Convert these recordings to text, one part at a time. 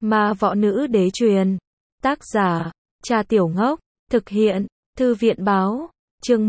Ma võ nữ đế truyền. Tác giả, Trà Tiểu Ngốc. Thực hiện, Thư viện báo. Chương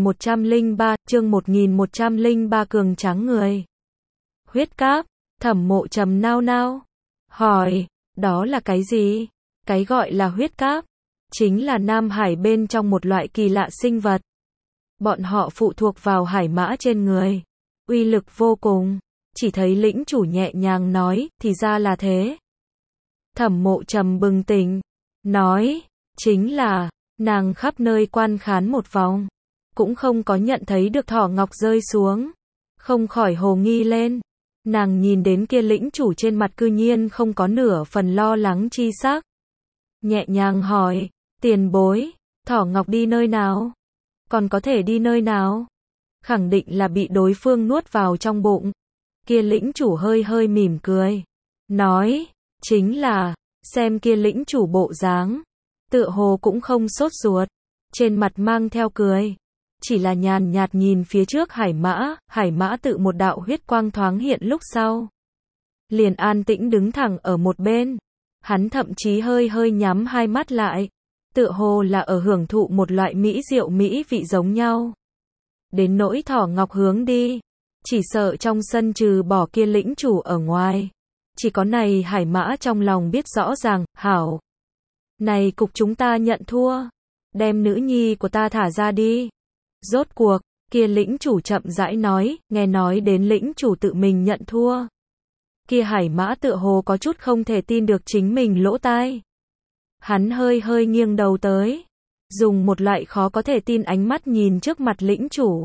1103 cường tráng người. Huyết cáp. Thẩm Mộ Trầm nao nao. Hỏi, đó là cái gì? Cái gọi là huyết cáp, chính là Nam Hải bên trong một loại kỳ lạ sinh vật. Bọn họ phụ thuộc vào hải mã trên người. Uy lực vô cùng. Chỉ thấy lĩnh chủ nhẹ nhàng nói, thì ra là thế. Thẩm Mộ Trầm bừng tỉnh. Nói, chính là, nàng khắp nơi quan khán một vòng. Cũng không có nhận thấy được thỏ ngọc rơi xuống. Không khỏi hồ nghi lên. Nàng nhìn đến kia lĩnh chủ trên mặt cư nhiên không có nửa phần lo lắng chi sắc. Nhẹ nhàng hỏi, tiền bối, thỏ ngọc đi nơi nào? Còn có thể đi nơi nào? Khẳng định là bị đối phương nuốt vào trong bụng. Kia lĩnh chủ hơi hơi mỉm cười. Nói, chính là, xem kia lĩnh chủ bộ dáng. Tựa hồ cũng không sốt ruột. Trên mặt mang theo cười. Chỉ là nhàn nhạt nhìn phía trước hải mã tự một đạo huyết quang thoáng hiện lúc sau. Liền an tĩnh đứng thẳng ở một bên. Hắn thậm chí hơi hơi nhắm hai mắt lại. Tựa hồ là ở hưởng thụ một loại mỹ diệu mỹ vị giống nhau. Đến nỗi thỏ ngọc hướng đi. Chỉ sợ trong sân trừ bỏ kia lĩnh chủ ở ngoài. Chỉ có này hải mã trong lòng biết rõ ràng, hảo. Này cục chúng ta nhận thua. Đem nữ nhi của ta thả ra đi. Rốt cuộc, kia lĩnh chủ chậm rãi nói, nghe nói đến lĩnh chủ tự mình nhận thua. Kia hải mã tựa hồ có chút không thể tin được chính mình lỗ tai. Hắn hơi hơi nghiêng đầu tới. Dùng một loại khó có thể tin ánh mắt nhìn trước mặt lĩnh chủ.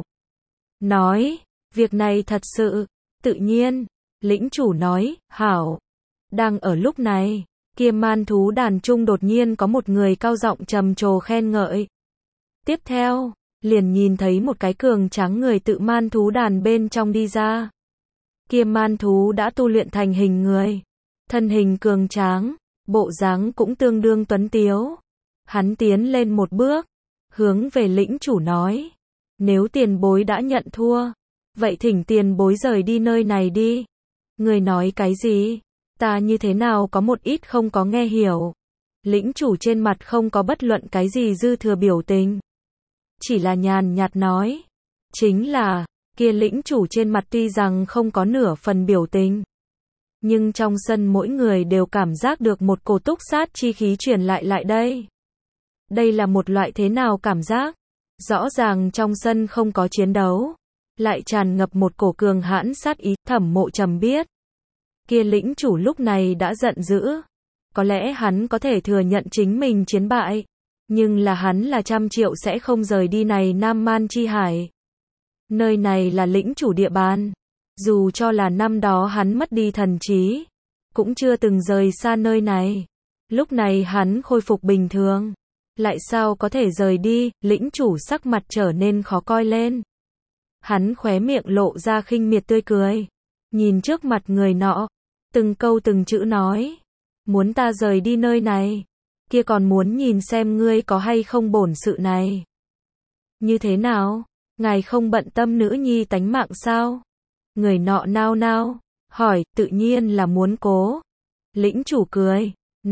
Nói, việc này thật sự, tự nhiên. Lĩnh chủ nói, hảo. Đang ở lúc này, kia man thú đàn trung đột nhiên có một người cao giọng trầm trồ khen ngợi. Tiếp theo, liền nhìn thấy một cái cường tráng người tự man thú đàn bên trong đi ra. Kia man thú đã tu luyện thành hình người. Thân hình cường tráng, bộ dáng cũng tương đương tuấn tiếu. Hắn tiến lên một bước, hướng về lĩnh chủ nói. Nếu tiền bối đã nhận thua, vậy thỉnh tiền bối rời đi nơi này đi. Người nói cái gì? Ta như thế nào có một ít không có nghe hiểu. Lĩnh chủ trên mặt không có bất luận cái gì dư thừa biểu tình. Chỉ là nhàn nhạt nói. Chính là, kia lĩnh chủ trên mặt tuy rằng không có nửa phần biểu tình. Nhưng trong sân mỗi người đều cảm giác được một cổ túc sát chi khí truyền lại đây. Đây là một loại thế nào cảm giác? Rõ ràng trong sân không có chiến đấu. Lại tràn ngập một cổ cường hãn sát ý. Thẩm Mộ Trầm biết. Kia lĩnh chủ lúc này đã giận dữ. Có lẽ hắn có thể thừa nhận chính mình chiến bại. Nhưng là hắn là 100 triệu sẽ không rời đi này Nam Man Chi Hải. Nơi này là lĩnh chủ địa bàn. Dù cho là năm đó hắn mất đi thần trí. Cũng chưa từng rời xa nơi này. Lúc này hắn khôi phục bình thường. Lại sao có thể rời đi, lĩnh chủ sắc mặt trở nên khó coi lên. Hắn khóe miệng lộ ra khinh miệt tươi cười. Nhìn trước mặt người nọ. Từng câu từng chữ nói. Muốn ta rời đi nơi này. Kia còn muốn nhìn xem ngươi có hay không bổn sự này. Như thế nào? Ngài không bận tâm nữ nhi tánh mạng sao? Người nọ nao nao. Hỏi, tự nhiên là muốn cố. Lĩnh chủ cười.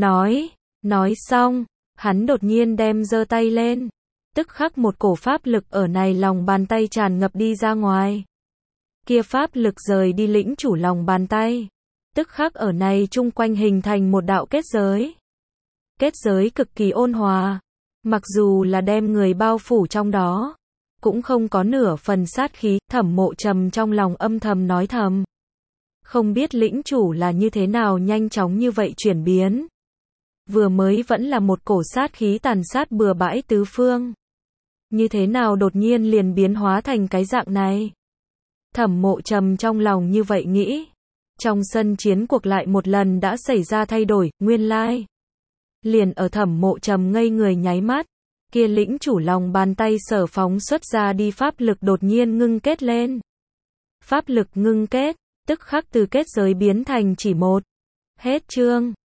Nói xong. Hắn đột nhiên đem giơ tay lên. Tức khắc một cổ pháp lực ở này lòng bàn tay tràn ngập đi ra ngoài. Kia pháp lực rời đi lĩnh chủ lòng bàn tay. Tức khắc ở này chung quanh hình thành một đạo kết giới. Kết giới cực kỳ ôn hòa. Mặc dù là đem người bao phủ trong đó. Cũng không có nửa phần sát khí. Thẩm Mộ Trầm trong lòng âm thầm nói thầm. Không biết lĩnh chủ là như thế nào nhanh chóng như vậy chuyển biến. Vừa mới vẫn là một cổ sát khí tàn sát bừa bãi tứ phương. Như thế nào đột nhiên liền biến hóa thành cái dạng này. Thẩm Mộ Trầm trong lòng như vậy nghĩ. Trong sân chiến cuộc lại một lần đã xảy ra thay đổi, nguyên lai. Liền ở Thẩm Mộ Trầm ngây người nháy mắt. Kia lĩnh chủ lòng bàn tay sở phóng xuất ra đi pháp lực đột nhiên ngưng kết lên. Pháp lực ngưng kết, tức khắc từ kết giới biến thành chỉ một. Hết chương.